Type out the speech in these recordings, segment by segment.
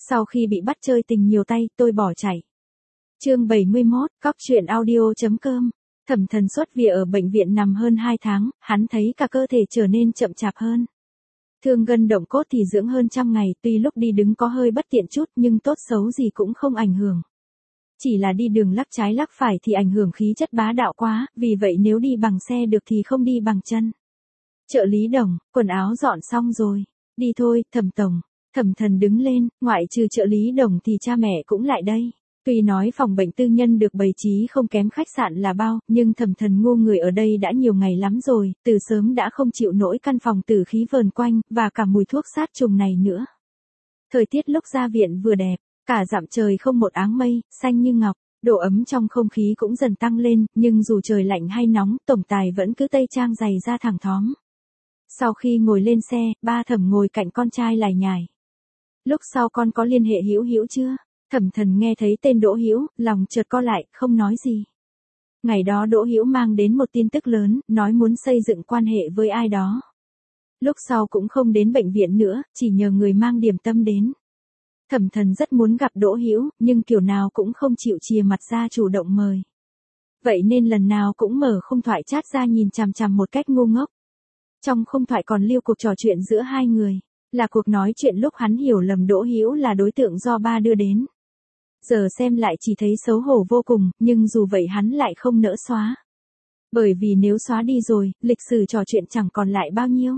Sau khi bị bắt chơi tình nhiều tay, tôi bỏ chạy. Chương 71, Cóc truyện audio.com. Thẩm Thần xuất viện ở bệnh viện nằm hơn 2 tháng, hắn thấy cả cơ thể trở nên chậm chạp hơn. Thương gân động cốt thì dưỡng hơn trăm ngày, tuy lúc đi đứng có hơi bất tiện chút nhưng tốt xấu gì cũng không ảnh hưởng. Chỉ là đi đường lắc trái lắc phải thì ảnh hưởng khí chất bá đạo quá, vì vậy nếu đi bằng xe được thì không đi bằng chân. Trợ lý Đồng, quần áo dọn xong rồi. Đi thôi, Thẩm Tổng. Thẩm Thần đứng lên, ngoại trừ trợ lý Đồng thì cha mẹ cũng lại đây. Tuy nói phòng bệnh tư nhân được bày trí không kém khách sạn là bao, nhưng Thẩm Thần ngu người ở đây đã nhiều ngày lắm rồi, từ sớm đã không chịu nổi căn phòng tử khí vờn quanh, và cả mùi thuốc sát trùng này nữa. Thời tiết lúc ra viện vừa đẹp, cả dặm trời không một áng mây, xanh như ngọc, độ ấm trong không khí cũng dần tăng lên, nhưng dù trời lạnh hay nóng, tổng tài vẫn cứ tây trang giày ra thẳng thóm. Sau khi ngồi lên xe, ba Thẩm ngồi cạnh con trai lải nhải. Lúc sau con có liên hệ Hữu Hữu chưa? Thẩm Thần nghe thấy tên Đỗ Hữu, lòng chợt co lại, không nói gì. Ngày đó Đỗ Hữu mang đến một tin tức lớn, nói muốn xây dựng quan hệ với ai đó. Lúc sau cũng không đến bệnh viện nữa, chỉ nhờ người mang điểm tâm đến. Thẩm Thần rất muốn gặp Đỗ Hữu, nhưng kiểu nào cũng không chịu chìa mặt ra chủ động mời. Vậy nên lần nào cũng mở khung thoại chat ra nhìn chằm chằm một cách ngu ngốc. Trong khung thoại còn lưu cuộc trò chuyện giữa hai người, là cuộc nói chuyện lúc hắn hiểu lầm Đỗ Hữu là đối tượng do ba đưa đến. Giờ xem lại chỉ thấy xấu hổ vô cùng, nhưng dù vậy hắn lại không nỡ xóa. Bởi vì nếu xóa đi rồi, lịch sử trò chuyện chẳng còn lại bao nhiêu.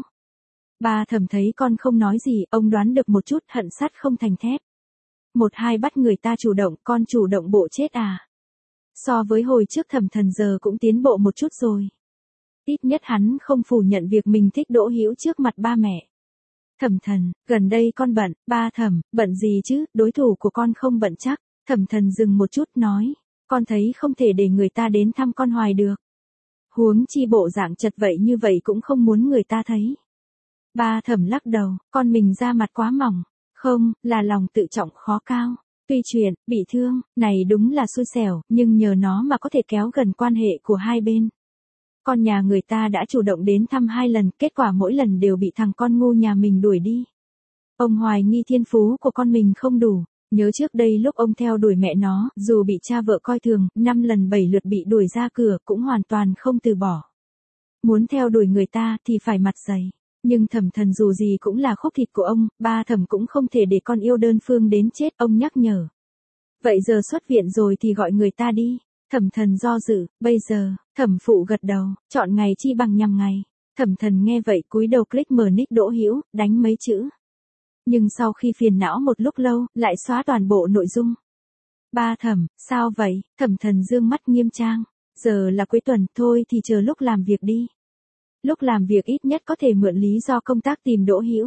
Ba Thẩm thấy con không nói gì, ông đoán được một chút, hận sắt không thành thép. Một hai bắt người ta chủ động, con chủ động bộ chết à. So với hồi trước Thẩm Thần giờ cũng tiến bộ một chút rồi. Ít nhất hắn không phủ nhận việc mình thích Đỗ Hữu trước mặt ba mẹ. Thẩm Thần, gần đây con bận. Ba Thẩm, bận gì chứ, đối thủ của con không bận chắc. Thẩm Thần dừng một chút nói, con thấy không thể để người ta đến thăm con hoài được. Huống chi bộ dạng chật vậy như vậy cũng không muốn người ta thấy. Ba Thẩm lắc đầu, con mình da mặt quá mỏng. Không, là lòng tự trọng khó cao. Tuy chuyện, bị thương, này đúng là xui xẻo, nhưng nhờ nó mà có thể kéo gần quan hệ của hai bên. Con nhà người ta đã chủ động đến thăm 2 lần, kết quả mỗi lần đều bị thằng con ngu nhà mình đuổi đi. Ông hoài nghi thiên phú của con mình không đủ. Nhớ trước đây lúc ông theo đuổi mẹ nó, dù bị cha vợ coi thường, 5 lần 7 lượt bị đuổi ra cửa, cũng hoàn toàn không từ bỏ. Muốn theo đuổi người ta thì phải mặt dày. Nhưng Thẩm Thần dù gì cũng là khúc thịt của ông, ba Thẩm cũng không thể để con yêu đơn phương đến chết, ông nhắc nhở. Vậy giờ xuất viện rồi thì gọi người ta đi. Thẩm Thần do dự, bây giờ, Thẩm Phụ gật đầu, chọn ngày chi bằng nhằm ngày. Thẩm Thần nghe vậy cúi đầu click mở nick Đỗ Hữu, đánh mấy chữ. Nhưng sau khi phiền não một lúc lâu, lại xóa toàn bộ nội dung. Ba Thẩm, sao vậy? Thẩm Thần dương mắt nghiêm trang. Giờ là cuối tuần, thôi thì chờ lúc làm việc đi. Lúc làm việc ít nhất có thể mượn lý do công tác tìm Đỗ Hữu.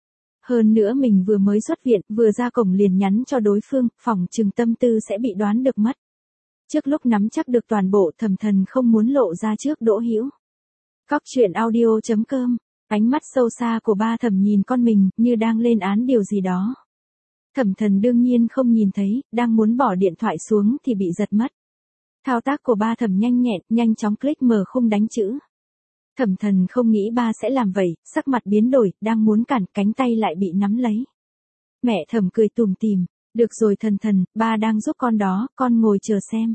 Hơn nữa mình vừa mới xuất viện, vừa ra cổng liền nhắn cho đối phương, phỏng chừng tâm tư sẽ bị đoán được mất. Trước lúc nắm chắc được toàn bộ, Thẩm Thần không muốn lộ ra trước Đỗ Hữu. Cóc truyện audio.com. Ánh mắt sâu xa của ba Thẩm nhìn con mình, như đang lên án điều gì đó. Thẩm Thần đương nhiên không nhìn thấy, đang muốn bỏ điện thoại xuống thì bị giật mất. Thao tác của ba Thẩm nhanh nhẹn, nhanh chóng click mở khung đánh chữ. Thẩm Thần không nghĩ ba sẽ làm vậy, sắc mặt biến đổi, đang muốn cản, cánh tay lại bị nắm lấy. Mẹ Thẩm cười tủm tỉm, được rồi Thần, ba đang giúp con đó, con ngồi chờ xem.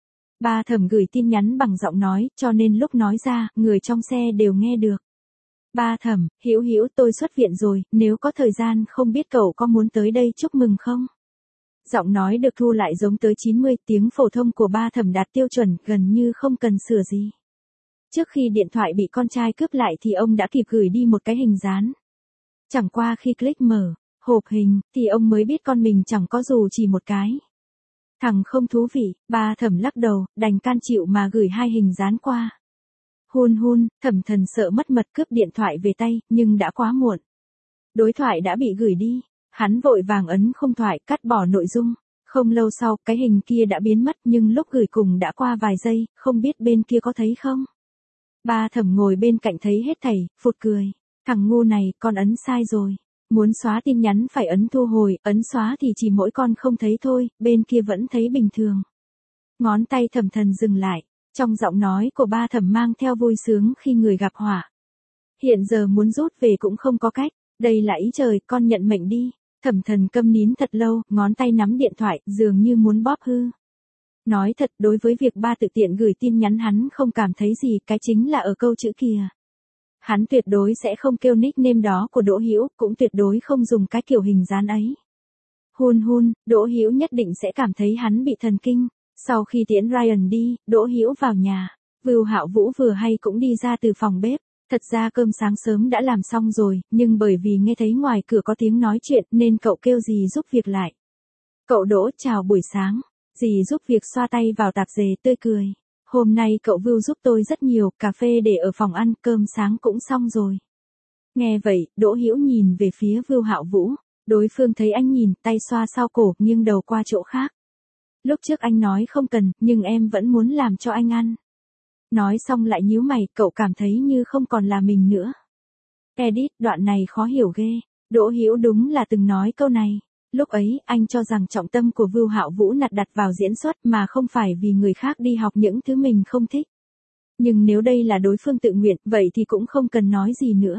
Ba Thẩm gửi tin nhắn bằng giọng nói, cho nên lúc nói ra, người trong xe đều nghe được. Ba Thẩm, Hữu tôi xuất viện rồi, nếu có thời gian không biết cậu có muốn tới đây chúc mừng không? Giọng nói được thu lại giống tới 90, tiếng phổ thông của ba Thẩm đạt tiêu chuẩn, gần như không cần sửa gì. Trước khi điện thoại bị con trai cướp lại thì ông đã kịp gửi đi một cái hình dán. Chẳng qua khi click mở hộp hình, thì ông mới biết con mình chẳng có dù chỉ một cái. Thằng không thú vị, ba Thẩm lắc đầu, đành can chịu mà gửi 2 hình dán qua. Hun, Thẩm Thần sợ mất mật cướp điện thoại về tay, nhưng đã quá muộn. Đối thoại đã bị gửi đi, hắn vội vàng ấn khung thoại, cắt bỏ nội dung. Không lâu sau, cái hình kia đã biến mất nhưng lúc gửi cùng đã qua vài giây, không biết bên kia có thấy không? Ba Thẩm ngồi bên cạnh thấy hết thảy, phụt cười. Thằng ngu này, con ấn sai rồi. Muốn xóa tin nhắn phải ấn thu hồi, ấn xóa thì chỉ mỗi con không thấy thôi, bên kia vẫn thấy bình thường. Ngón tay Thẩm Thần dừng lại, trong giọng nói của ba Thẩm mang theo vui sướng khi người gặp họa. Hiện giờ muốn rút về cũng không có cách, đây là ý trời, con nhận mệnh đi. Thẩm Thần câm nín thật lâu, ngón tay nắm điện thoại, dường như muốn bóp hư. Nói thật, đối với việc ba tự tiện gửi tin nhắn hắn không cảm thấy gì, cái chính là ở câu chữ kia. Hắn tuyệt đối sẽ không kêu nickname đó của Đỗ Hữu, cũng tuyệt đối không dùng cái kiểu hình dán ấy. Hun hun, Đỗ Hữu nhất định sẽ cảm thấy hắn bị thần kinh. Sau khi tiễn Ryan đi, Đỗ Hữu vào nhà. Vưu Hạo Vũ vừa hay cũng đi ra từ phòng bếp. Thật ra cơm sáng sớm đã làm xong rồi, nhưng bởi vì nghe thấy ngoài cửa có tiếng nói chuyện nên cậu kêu dì giúp việc lại. Cậu Đỗ chào buổi sáng. Dì giúp việc xoa tay vào tạp dề tươi cười. Hôm nay cậu Vưu giúp tôi rất nhiều, cà phê để ở phòng ăn, cơm sáng cũng xong rồi. Nghe vậy, Đỗ Hữu nhìn về phía Vưu Hạo Vũ. Đối phương thấy anh nhìn, tay xoa sau cổ, nghiêng đầu qua chỗ khác. Lúc trước anh nói không cần, nhưng em vẫn muốn làm cho anh ăn. Nói xong lại nhíu mày, cậu cảm thấy như không còn là mình nữa. Edit, đoạn này khó hiểu ghê. Đỗ Hữu đúng là từng nói câu này. Lúc ấy, anh cho rằng trọng tâm của Vưu Hạo Vũ đặt vào diễn xuất mà không phải vì người khác đi học những thứ mình không thích. Nhưng nếu đây là đối phương tự nguyện, vậy thì cũng không cần nói gì nữa.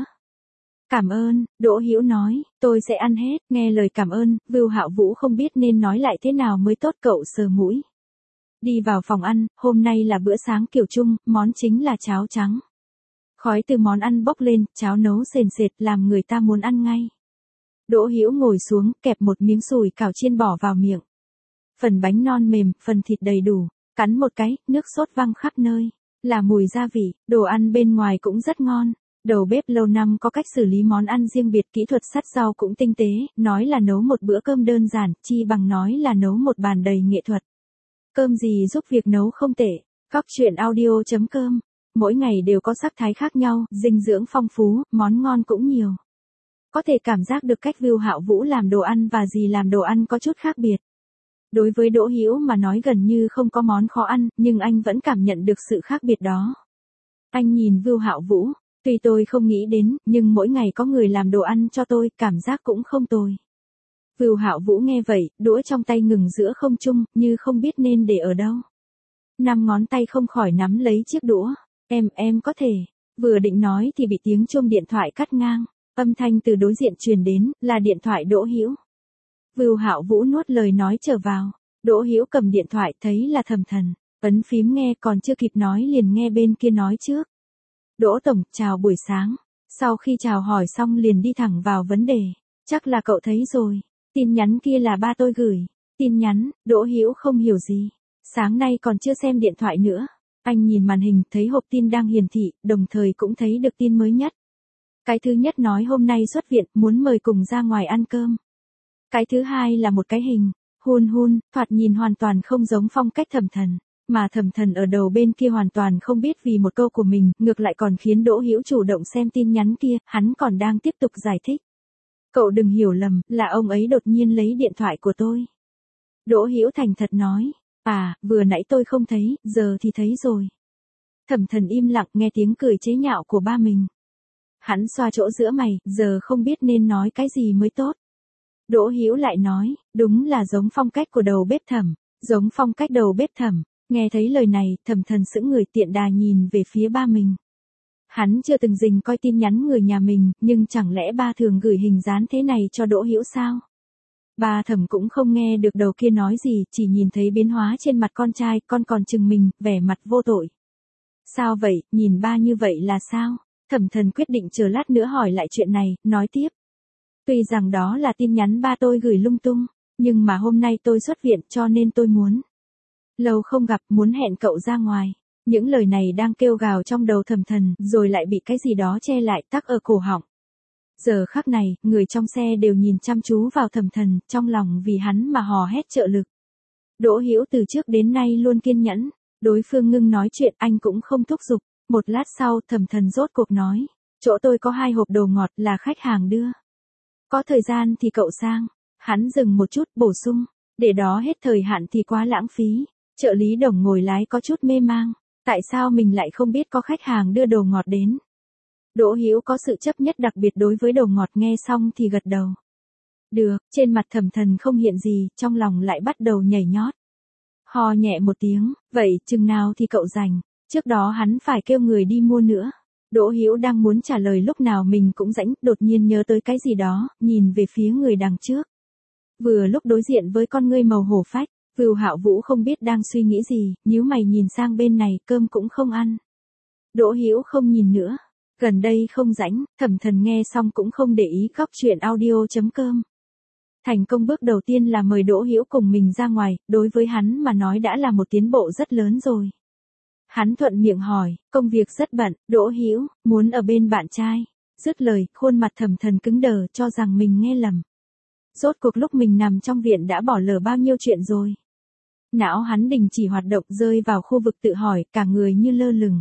Cảm ơn, Đỗ Hữu nói, tôi sẽ ăn hết. Nghe lời cảm ơn, Vưu Hạo Vũ không biết nên nói lại thế nào mới tốt, cậu sờ mũi. Đi vào phòng ăn, hôm nay là bữa sáng kiểu Trung, món chính là cháo trắng. Khói từ món ăn bốc lên, cháo nấu sền sệt làm người ta muốn ăn ngay. Đỗ Hữu ngồi xuống, kẹp một miếng sủi cảo chiên bỏ vào miệng. Phần bánh non mềm, phần thịt đầy đủ, cắn một cái, nước sốt văng khắp nơi, là mùi gia vị, đồ ăn bên ngoài cũng rất ngon. Đầu bếp lâu năm có cách xử lý món ăn riêng biệt, kỹ thuật sắt rau cũng tinh tế, nói là nấu một bữa cơm đơn giản, chi bằng nói là nấu một bàn đầy nghệ thuật. Cơm gì giúp việc nấu không tệ. Cóc truyện audio.com. Mỗi ngày đều có sắc thái khác nhau, dinh dưỡng phong phú, món ngon cũng nhiều. Có thể cảm giác được cách Vưu Hạo Vũ làm đồ ăn và dì làm đồ ăn có chút khác biệt. Đối với Đỗ Hữu mà nói gần như không có món khó ăn, nhưng anh vẫn cảm nhận được sự khác biệt đó. Anh nhìn Vưu Hạo Vũ, tuy tôi không nghĩ đến, nhưng mỗi ngày có người làm đồ ăn cho tôi, cảm giác cũng không tồi. Vưu Hạo Vũ nghe vậy, đũa trong tay ngừng giữa không trung, như không biết nên để ở đâu. 5 ngón tay không khỏi nắm lấy chiếc đũa. Em có thể. Vừa định nói thì bị tiếng chuông điện thoại cắt ngang. Âm thanh từ đối diện truyền đến, là điện thoại Đỗ Hữu. Vưu Hạo Vũ nuốt lời nói trở vào. Đỗ Hữu cầm điện thoại thấy là Thẩm Thần. Ấn phím nghe, còn chưa kịp nói liền nghe bên kia nói trước. Đỗ Tổng, chào buổi sáng. Sau khi chào hỏi xong liền đi thẳng vào vấn đề. Chắc là cậu thấy rồi. Tin nhắn kia là ba tôi gửi. Tin nhắn, Đỗ Hữu không hiểu gì. Sáng nay còn chưa xem điện thoại nữa. Anh nhìn màn hình thấy hộp tin đang hiển thị, đồng thời cũng thấy được tin mới nhất. Cái thứ nhất nói hôm nay xuất viện, muốn mời cùng ra ngoài ăn cơm. Cái thứ hai là một cái hình, hun hun, thoạt nhìn hoàn toàn không giống phong cách Thẩm Thần. Mà Thẩm Thần ở đầu bên kia hoàn toàn không biết vì một câu của mình, ngược lại còn khiến Đỗ Hữu chủ động xem tin nhắn kia, hắn còn đang tiếp tục giải thích. Cậu đừng hiểu lầm, là ông ấy đột nhiên lấy điện thoại của tôi. Đỗ Hữu thành thật nói, vừa nãy tôi không thấy, giờ thì thấy rồi. Thẩm Thần im lặng nghe tiếng cười chế nhạo của ba mình. Hắn xoa chỗ giữa mày, giờ không biết nên nói cái gì mới tốt. Đỗ Hữu lại nói, đúng là giống phong cách của đầu bếp Thẩm, giống phong cách đầu bếp Thẩm. Nghe thấy lời này, Thẩm Thần sững người tiện đà nhìn về phía ba mình. Hắn chưa từng dình coi tin nhắn người nhà mình, nhưng chẳng lẽ ba thường gửi hình dán thế này cho Đỗ Hữu sao? Ba Thẩm cũng không nghe được đầu kia nói gì, chỉ nhìn thấy biến hóa trên mặt con trai, con còn chừng mình, vẻ mặt vô tội. Sao vậy, nhìn ba như vậy là sao? Thẩm Thần quyết định chờ lát nữa hỏi lại chuyện này, nói tiếp. Tuy rằng đó là tin nhắn ba tôi gửi lung tung, nhưng mà hôm nay tôi xuất viện cho nên tôi muốn. Lâu không gặp, muốn hẹn cậu ra ngoài. Những lời này đang kêu gào trong đầu Thẩm Thần, rồi lại bị cái gì đó che lại, tắc ở cổ họng. Giờ khắc này, người trong xe đều nhìn chăm chú vào Thẩm Thần, trong lòng vì hắn mà hò hét trợ lực. Đỗ Hữu từ trước đến nay luôn kiên nhẫn, đối phương ngưng nói chuyện anh cũng không thúc giục. Một lát sau, Thẩm Thần rốt cuộc nói, chỗ tôi có 2 hộp đồ ngọt là khách hàng đưa. Có thời gian thì cậu sang. Hắn dừng một chút, bổ sung, để đó hết thời hạn thì quá lãng phí. Trợ lý Đồng ngồi lái có chút mê mang. Tại sao mình lại không biết có khách hàng đưa đồ ngọt đến? Đỗ Hữu có sự chấp nhất đặc biệt đối với đồ ngọt, nghe xong thì gật đầu. Được, trên mặt Thẩm Thần không hiện gì, trong lòng lại bắt đầu nhảy nhót. Ho nhẹ một tiếng, vậy chừng nào thì cậu rảnh? Trước đó hắn phải kêu người đi mua nữa. Đỗ Hữu đang muốn trả lời lúc nào mình cũng rảnh, đột nhiên nhớ tới cái gì đó, nhìn về phía người đằng trước. Vừa lúc đối diện với con ngươi màu hổ phách, Vưu Hạo Vũ không biết đang suy nghĩ gì, nhíu mày nhìn sang bên này, cơm cũng không ăn. Đỗ Hữu không nhìn nữa. Gần đây không rảnh, Thẩm Thần nghe xong cũng không để ý. Cóc truyện audio.com. Thành công bước đầu tiên là mời Đỗ Hữu cùng mình ra ngoài, đối với hắn mà nói đã là một tiến bộ rất lớn rồi. Hắn thuận miệng hỏi, công việc rất bận, Đỗ Hữu muốn ở bên bạn trai. Dứt lời, khuôn mặt Thẩm Thần cứng đờ, cho rằng mình nghe lầm. Rốt cuộc lúc mình nằm trong viện đã bỏ lỡ bao nhiêu chuyện rồi. Não hắn đình chỉ hoạt động, rơi vào khu vực tự hỏi, cả người như lơ lửng.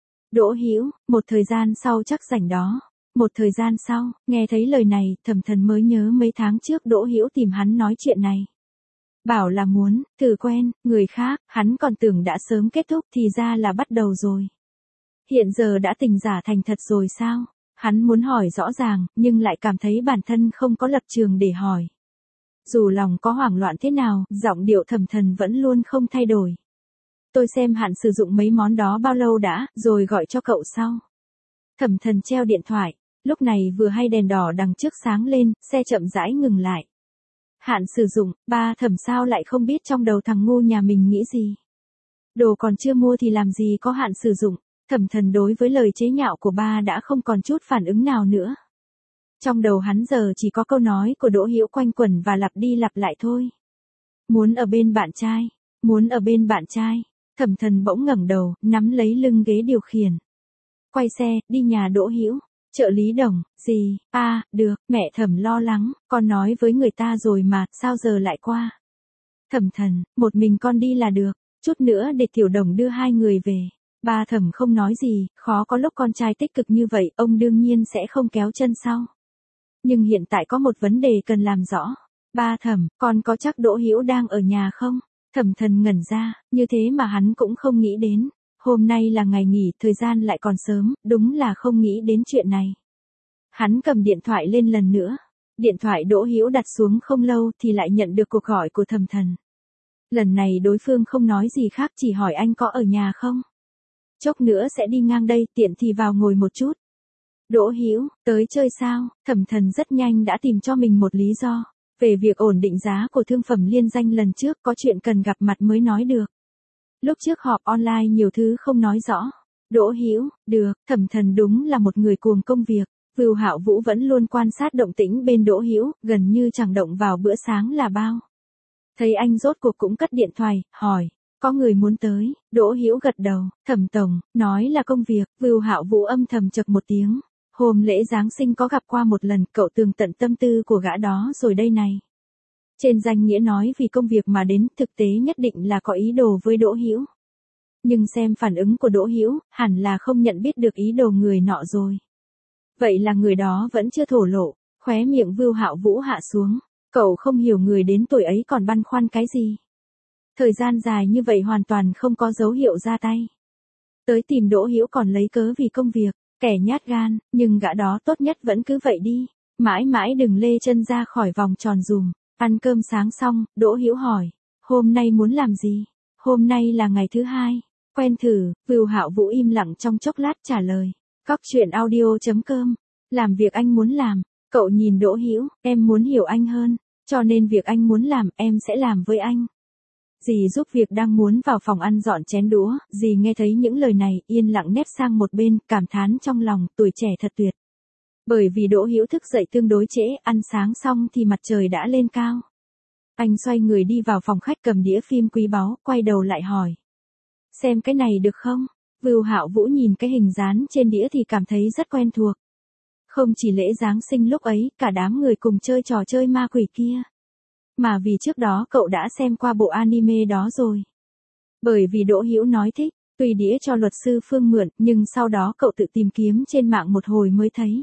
Đỗ Hữu, một thời gian sau chắc rảnh đó. Một thời gian sau, nghe thấy lời này, Thẩm Thần mới nhớ mấy tháng trước Đỗ Hữu tìm hắn nói chuyện này. Bảo là muốn thử quen người khác, hắn còn tưởng đã sớm kết thúc thì ra là bắt đầu rồi. Hiện giờ đã tình giả thành thật rồi sao? Hắn muốn hỏi rõ ràng, nhưng lại cảm thấy bản thân không có lập trường để hỏi. Dù lòng có hoảng loạn thế nào, giọng điệu Thẩm Thần vẫn luôn không thay đổi. Tôi xem hạn sử dụng mấy món đó bao lâu đã, rồi gọi cho cậu sau. Thẩm Thần treo điện thoại, lúc này vừa hay đèn đỏ đằng trước sáng lên, xe chậm rãi ngừng lại. Hạn sử dụng, ba Thẩm sao lại không biết trong đầu thằng ngu nhà mình nghĩ gì. Đồ còn chưa mua thì làm gì có hạn sử dụng. Thẩm Thần đối với lời chế nhạo của ba đã không còn chút phản ứng nào nữa. Trong đầu hắn giờ chỉ có câu nói của Đỗ Hữu quanh quẩn và lặp đi lặp lại thôi. Muốn ở bên bạn trai, muốn ở bên bạn trai. Thẩm Thần bỗng ngẩng đầu, nắm lấy lưng ghế điều khiển. Quay xe, đi nhà Đỗ Hữu. Trợ lý Đồng, gì, được, mẹ Thẩm lo lắng, con nói với người ta rồi mà, sao giờ lại qua. Thẩm Thần, một mình con đi là được, chút nữa để Tiểu Đồng đưa hai người về. Ba Thẩm không nói gì, khó có lúc con trai tích cực như vậy, ông đương nhiên sẽ không kéo chân sau. Nhưng hiện tại có một vấn đề cần làm rõ. Ba Thẩm, con có chắc Đỗ Hữu đang ở nhà không? Thẩm Thần ngẩn ra, như thế mà hắn cũng không nghĩ đến. Hôm nay là ngày nghỉ, thời gian lại còn sớm, đúng là không nghĩ đến chuyện này. Hắn cầm điện thoại lên lần nữa. Điện thoại Đỗ Hữu đặt xuống không lâu thì lại nhận được cuộc gọi của Thẩm Thần. Lần này đối phương không nói gì khác, chỉ hỏi anh có ở nhà không? Chốc nữa sẽ đi ngang đây, tiện thì vào ngồi một chút. Đỗ Hữu, tới chơi sao? Thẩm Thần rất nhanh đã tìm cho mình một lý do. Về việc ổn định giá của thương phẩm liên danh lần trước, có chuyện cần gặp mặt mới nói được. Lúc trước họp online nhiều thứ không nói rõ. Đỗ Hữu, được, Thẩm Thần đúng là một người cuồng công việc. Vưu Hạo Vũ vẫn luôn quan sát động tĩnh bên Đỗ Hữu, gần như chẳng động vào bữa sáng là bao. Thấy anh rốt cuộc cũng cất điện thoại, hỏi, có người muốn tới. Đỗ Hữu gật đầu, Thẩm tổng, nói là công việc. Vưu Hạo Vũ âm thầm chậc một tiếng. Hôm lễ Giáng sinh có gặp qua một lần, cậu tường tận tâm tư của gã đó rồi đây này. Trên danh nghĩa nói vì công việc mà đến, thực tế nhất định là có ý đồ với Đỗ Hữu. Nhưng xem phản ứng của Đỗ Hữu, hẳn là không nhận biết được ý đồ người nọ rồi. Vậy là người đó vẫn chưa thổ lộ, khóe miệng Vưu Hạo Vũ hạ xuống. Cậu không hiểu người đến tuổi ấy còn băn khoăn cái gì. Thời gian dài như vậy hoàn toàn không có dấu hiệu ra tay. Tới tìm Đỗ Hữu còn lấy cớ vì công việc, kẻ nhát gan, nhưng gã đó tốt nhất vẫn cứ vậy đi. Mãi mãi đừng lê chân ra khỏi vòng tròn dùm. Ăn cơm sáng xong, Đỗ Hữu hỏi, hôm nay muốn làm gì? Hôm nay là ngày thứ hai. Quen thử. Vưu Hạo Vũ im lặng trong chốc lát trả lời. Cóc truyện audio.com. Làm việc anh muốn làm. Cậu nhìn Đỗ Hữu, em muốn hiểu anh hơn, cho nên việc anh muốn làm, em sẽ làm với anh. Dì giúp việc đang muốn vào phòng ăn dọn chén đũa, dì nghe thấy những lời này, yên lặng nép sang một bên, cảm thán trong lòng, tuổi trẻ thật tuyệt. Bởi vì Đỗ Hữu thức dậy tương đối trễ, ăn sáng xong thì mặt trời đã lên cao. Anh xoay người đi vào phòng khách cầm đĩa phim quý báu, quay đầu lại hỏi. Xem cái này được không? Vưu Hạo Vũ nhìn cái hình dán trên đĩa thì cảm thấy rất quen thuộc. Không chỉ lễ Giáng sinh lúc ấy, cả đám người cùng chơi trò chơi ma quỷ kia. Mà vì trước đó cậu đã xem qua bộ anime đó rồi. Bởi vì Đỗ Hữu nói thích, tùy đĩa cho luật sư Phương mượn, nhưng sau đó cậu tự tìm kiếm trên mạng một hồi mới thấy.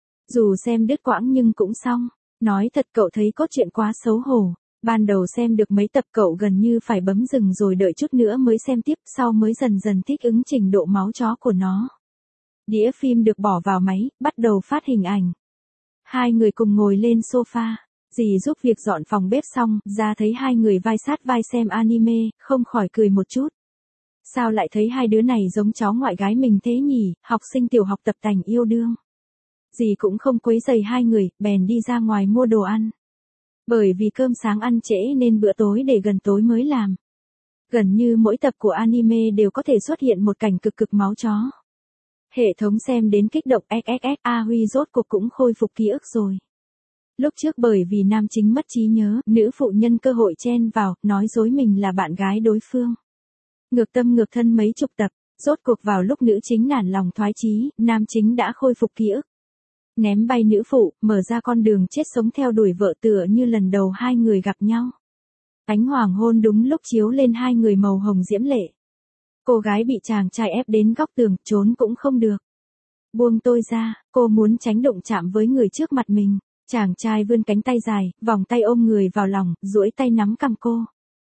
Dù xem đứt quãng nhưng cũng xong. Nói thật cậu thấy cốt truyện quá xấu hổ. Ban đầu xem được mấy tập cậu gần như phải bấm dừng rồi đợi chút nữa mới xem tiếp, sau mới dần dần thích ứng trình độ máu chó của nó. Đĩa phim được bỏ vào máy, bắt đầu phát hình ảnh. Hai người cùng ngồi lên sofa. Dì giúp việc dọn phòng bếp xong, ra thấy hai người vai sát vai xem anime, không khỏi cười một chút. Sao lại thấy hai đứa này giống cháu ngoại gái mình thế nhỉ, học sinh tiểu học tập tành yêu đương. Dì cũng không quấy rầy hai người, bèn đi ra ngoài mua đồ ăn. Bởi vì cơm sáng ăn trễ nên bữa tối để gần tối mới làm. Gần như mỗi tập của anime đều có thể xuất hiện một cảnh cực cực máu chó. Hệ thống xem đến kích động XXX, A Huy rốt cuộc cũng khôi phục ký ức rồi. Lúc trước bởi vì nam chính mất trí nhớ, nữ phụ nhân cơ hội chen vào, nói dối mình là bạn gái đối phương. Ngược tâm ngược thân mấy chục tập, rốt cuộc vào lúc nữ chính nản lòng thoái chí, nam chính đã khôi phục ký ức. Ném bay nữ phụ, mở ra con đường chết sống theo đuổi vợ tựa như lần đầu hai người gặp nhau. Ánh hoàng hôn đúng lúc chiếu lên hai người màu hồng diễm lệ. Cô gái bị chàng trai ép đến góc tường, trốn cũng không được. Buông tôi ra, cô muốn tránh đụng chạm với người trước mặt mình. Chàng trai vươn cánh tay dài, vòng tay ôm người vào lòng, duỗi tay nắm cằm cô.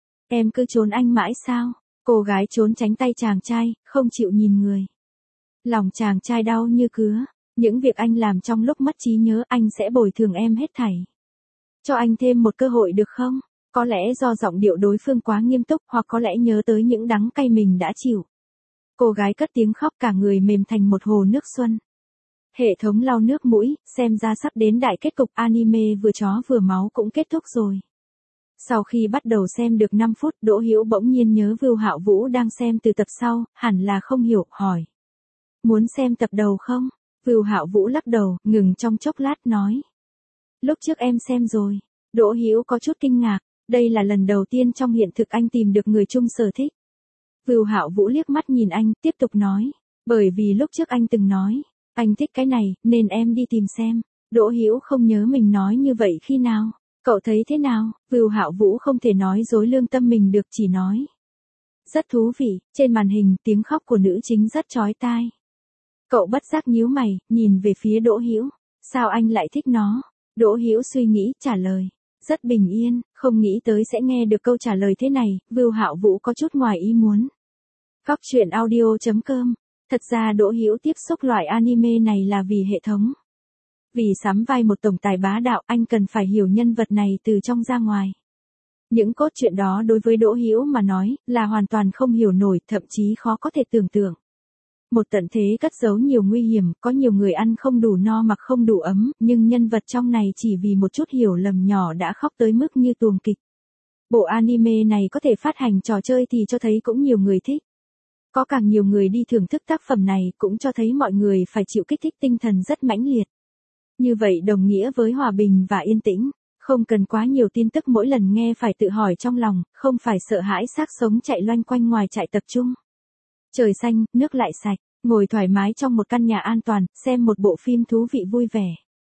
Em cứ trốn anh mãi sao? Cô gái trốn tránh tay chàng trai, không chịu nhìn người. Lòng chàng trai đau như cứa. Những việc anh làm trong lúc mất trí nhớ anh sẽ bồi thường em hết thảy. Cho anh thêm một cơ hội được không? Có lẽ do giọng điệu đối phương quá nghiêm túc hoặc có lẽ nhớ tới những đắng cay mình đã chịu. Cô gái cất tiếng khóc cả người mềm thành một hồ nước xuân. Hệ thống lau nước mũi, xem ra sắp đến đại kết cục anime vừa chó vừa máu cũng kết thúc rồi. Sau khi bắt đầu xem được 5 phút, Đỗ Hữu bỗng nhiên nhớ Vưu Hạo Vũ đang xem từ tập sau, hẳn là không hiểu, hỏi. Muốn xem tập đầu không? Vưu Hạo Vũ lắc đầu, ngừng trong chốc lát nói. Lúc trước em xem rồi. Đỗ Hữu có chút kinh ngạc, đây là lần đầu tiên trong hiện thực anh tìm được người chung sở thích. Vưu Hạo Vũ liếc mắt nhìn anh, tiếp tục nói. Bởi vì lúc trước anh từng nói, anh thích cái này, nên em đi tìm xem. Đỗ Hữu không nhớ mình nói như vậy khi nào. Cậu thấy thế nào? Vưu Hạo Vũ không thể nói dối lương tâm mình được, chỉ nói. Rất thú vị, trên màn hình tiếng khóc của nữ chính rất chói tai. Cậu bất giác nhíu mày, nhìn về phía Đỗ Hữu. Sao anh lại thích nó? Đỗ Hữu suy nghĩ, trả lời. Rất bình yên, không nghĩ tới sẽ nghe được câu trả lời thế này, Vưu Hạo Vũ có chút ngoài ý muốn. Cóc truyện audio.com. Thật ra Đỗ Hữu tiếp xúc loại anime này là vì hệ thống. Vì sắm vai một tổng tài bá đạo, anh cần phải hiểu nhân vật này từ trong ra ngoài. Những cốt truyện đó đối với Đỗ Hữu mà nói, là hoàn toàn không hiểu nổi, thậm chí khó có thể tưởng tượng. Một tận thế cất giấu nhiều nguy hiểm, có nhiều người ăn không đủ no mặc không đủ ấm, nhưng nhân vật trong này chỉ vì một chút hiểu lầm nhỏ đã khóc tới mức như tuồng kịch. Bộ anime này có thể phát hành trò chơi thì cho thấy cũng nhiều người thích. Có càng nhiều người đi thưởng thức tác phẩm này cũng cho thấy mọi người phải chịu kích thích tinh thần rất mãnh liệt. Như vậy đồng nghĩa với hòa bình và yên tĩnh, không cần quá nhiều tin tức mỗi lần nghe phải tự hỏi trong lòng, không phải sợ hãi xác sống chạy loanh quanh ngoài trại tập trung. Trời xanh, nước lại sạch, ngồi thoải mái trong một căn nhà an toàn, xem một bộ phim thú vị vui vẻ.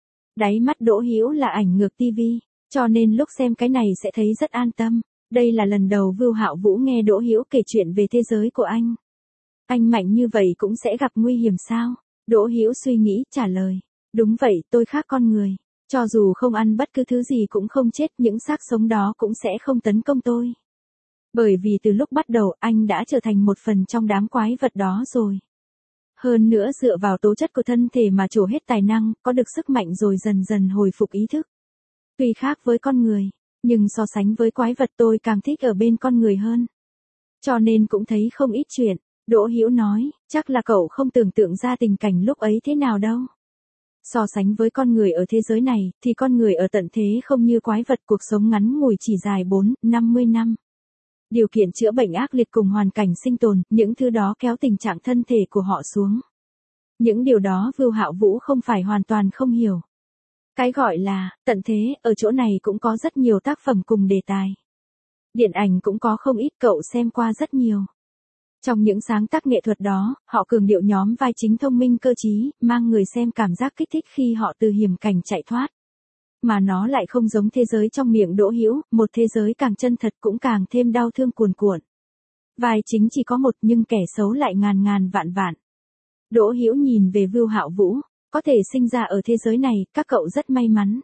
Đáy mắt Đỗ Hữu là ảnh ngược tivi, cho nên lúc xem cái này sẽ thấy rất an tâm. Đây là lần đầu Vưu Hạo Vũ nghe Đỗ Hữu kể chuyện về thế giới của anh. Anh mạnh như vậy cũng sẽ gặp nguy hiểm sao? Đỗ Hữu suy nghĩ, trả lời. Đúng vậy, tôi khác con người. Cho dù không ăn bất cứ thứ gì cũng không chết, những xác sống đó cũng sẽ không tấn công tôi. Bởi vì từ lúc bắt đầu anh đã trở thành một phần trong đám quái vật đó rồi. Hơn nữa dựa vào tố chất của thân thể mà trổ hết tài năng, có được sức mạnh rồi dần dần hồi phục ý thức. Tuy khác với con người, nhưng so sánh với quái vật tôi càng thích ở bên con người hơn. Cho nên cũng thấy không ít chuyện. Đỗ Hữu nói, chắc là cậu không tưởng tượng ra tình cảnh lúc ấy thế nào đâu. So sánh với con người ở thế giới này, thì con người ở tận thế không như quái vật, cuộc sống ngắn ngủi chỉ dài 4-50 năm. Điều kiện chữa bệnh ác liệt cùng hoàn cảnh sinh tồn, những thứ đó kéo tình trạng thân thể của họ xuống. Những điều đó Vưu Hạo Vũ không phải hoàn toàn không hiểu. Cái gọi là tận thế, ở chỗ này cũng có rất nhiều tác phẩm cùng đề tài. Điện ảnh cũng có không ít, cậu xem qua rất nhiều. Trong những sáng tác nghệ thuật đó, họ cường điệu nhóm vai chính thông minh cơ trí, mang người xem cảm giác kích thích khi họ từ hiểm cảnh chạy thoát. Mà nó lại không giống thế giới trong miệng Đỗ Hữu, một thế giới càng chân thật cũng càng thêm đau thương cuồn cuộn. Vai chính chỉ có một nhưng kẻ xấu lại ngàn ngàn vạn vạn. Đỗ Hữu nhìn về Vưu Hạo Vũ, có thể sinh ra ở thế giới này, các cậu rất may mắn.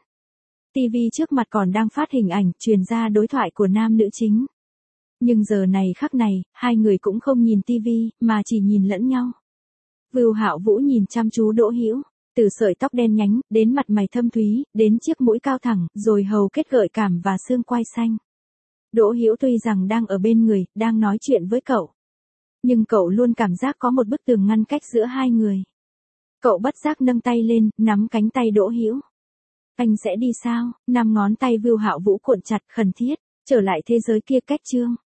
TV trước mặt còn đang phát hình ảnh, truyền ra đối thoại của nam nữ chính. Nhưng giờ này khắc này, hai người cũng không nhìn TV, mà chỉ nhìn lẫn nhau. Vưu Hạo Vũ nhìn chăm chú Đỗ Hữu, từ sợi tóc đen nhánh, đến mặt mày thâm thúy, đến chiếc mũi cao thẳng, rồi hầu kết gợi cảm và xương quai xanh. Đỗ Hữu tuy rằng đang ở bên người, đang nói chuyện với cậu. Nhưng cậu luôn cảm giác có một bức tường ngăn cách giữa hai người. Cậu bất giác nâng tay lên, nắm cánh tay Đỗ Hữu. Anh sẽ đi sao? Năm ngón tay Vưu Hạo Vũ cuộn chặt khẩn thiết, trở lại thế giới kia cách Trương